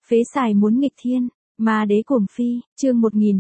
Phế xài muốn nghịch thiên, ma đế cuồng phi, chương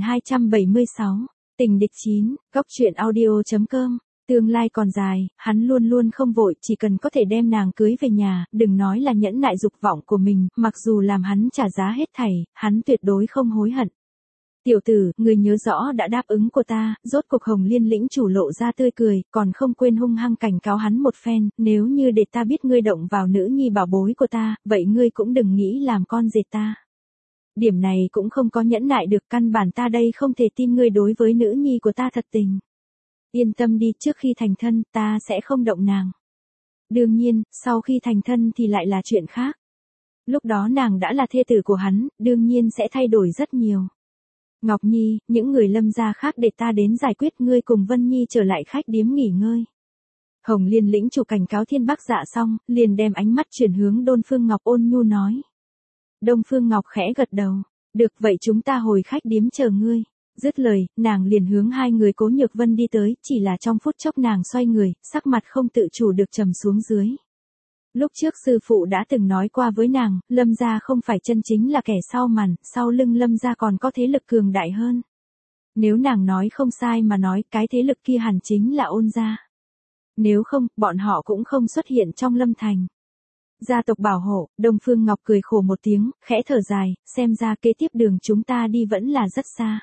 1276, tình địch 9, góc truyện audio.com. Tương lai còn dài, hắn luôn luôn không vội, chỉ cần có thể đem nàng cưới về nhà, đừng nói là nhẫn nại dục vọng của mình, mặc dù làm hắn trả giá hết thảy, hắn tuyệt đối không hối hận. Tiểu tử, người nhớ rõ đã đáp ứng của ta, rốt cuộc Hồng Liên lĩnh chủ lộ ra tươi cười, còn không quên hung hăng cảnh cáo hắn một phen, nếu như để ta biết ngươi động vào nữ nhi bảo bối của ta, vậy ngươi cũng đừng nghĩ làm con dệt ta. Điểm này cũng không có nhẫn nại được, căn bản ta đây không thể tin ngươi đối với nữ nhi của ta thật tình. Yên tâm đi, trước khi thành thân, ta sẽ không động nàng. Đương nhiên, sau khi thành thân thì lại là chuyện khác. Lúc đó nàng đã là thê tử của hắn, đương nhiên sẽ thay đổi rất nhiều. Ngọc Nhi, những người Lâm gia khác để ta đến giải quyết, ngươi cùng Vân Nhi trở lại khách điếm nghỉ ngơi. Hồng Liên lĩnh chủ cảnh cáo Thiên Bắc Dạ xong, liền đem ánh mắt chuyển hướng Đông Phương Ngọc ôn nhu nói. Đông Phương Ngọc khẽ gật đầu. Được, vậy chúng ta hồi khách điếm chờ ngươi. Dứt lời, nàng liền hướng hai người Cố Nhược Vân đi tới, chỉ là trong phút chốc nàng xoay người, sắc mặt không tự chủ được trầm xuống dưới. Lúc trước sư phụ đã từng nói qua với nàng, Lâm gia không phải chân chính là kẻ sau màn, sau lưng Lâm gia còn có thế lực cường đại hơn. Nếu nàng nói không sai mà nói, cái thế lực kia hẳn chính là Ôn gia. Nếu không, bọn họ cũng không xuất hiện trong Lâm thành. Gia tộc bảo hộ, Đông Phương Ngọc cười khổ một tiếng, khẽ thở dài, xem ra kế tiếp đường chúng ta đi vẫn là rất xa.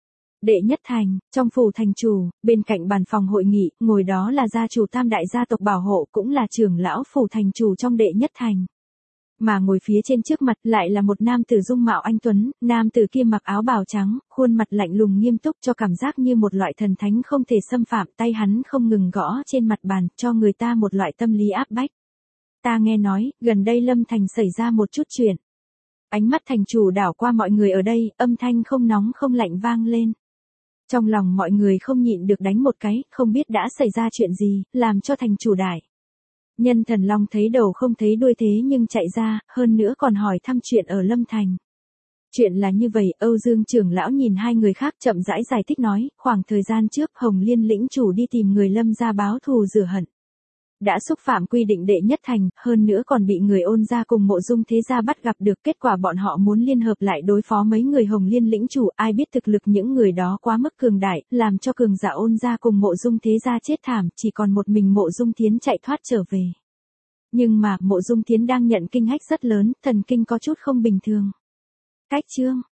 Đệ Nhất Thành, trong phủ thành chủ, bên cạnh bàn phòng hội nghị, ngồi đó là gia chủ tam đại gia tộc bảo hộ, cũng là trưởng lão phủ thành chủ trong Đệ Nhất Thành. Mà ngồi phía trên trước mặt lại là một nam tử dung mạo anh tuấn, nam tử kia mặc áo bào trắng, khuôn mặt lạnh lùng nghiêm túc cho cảm giác như một loại thần thánh không thể xâm phạm, tay hắn không ngừng gõ trên mặt bàn, cho người ta một loại tâm lý áp bách. Ta nghe nói, gần đây Lâm Thành xảy ra một chút chuyện. Ánh mắt thành chủ đảo qua mọi người ở đây, âm thanh không nóng không lạnh vang lên. Trong lòng mọi người không nhịn được đánh một cái, không biết đã xảy ra chuyện gì, làm cho thành chủ đại. Nhân Thần Long thấy đầu không thấy đuôi thế nhưng chạy ra, hơn nữa còn hỏi thăm chuyện ở Lâm Thành. Chuyện là như vậy, Âu Dương trưởng lão nhìn hai người khác chậm rãi giải thích nói, khoảng thời gian trước Hồng Liên lĩnh chủ đi tìm người Lâm gia báo thù rửa hận. Đã xúc phạm quy định Đệ Nhất Thành, hơn nữa còn bị người Ôn gia cùng Mộ Dung thế gia bắt gặp được, kết quả bọn họ muốn liên hợp lại đối phó mấy người Hồng Liên lĩnh chủ, ai biết thực lực những người đó quá mức cường đại, làm cho cường giả Ôn gia cùng Mộ Dung thế gia chết thảm, chỉ còn một mình Mộ Dung Thiến chạy thoát trở về. Nhưng mà, Mộ Dung Thiến đang nhận kinh hách rất lớn, thần kinh có chút không bình thường. Cách chương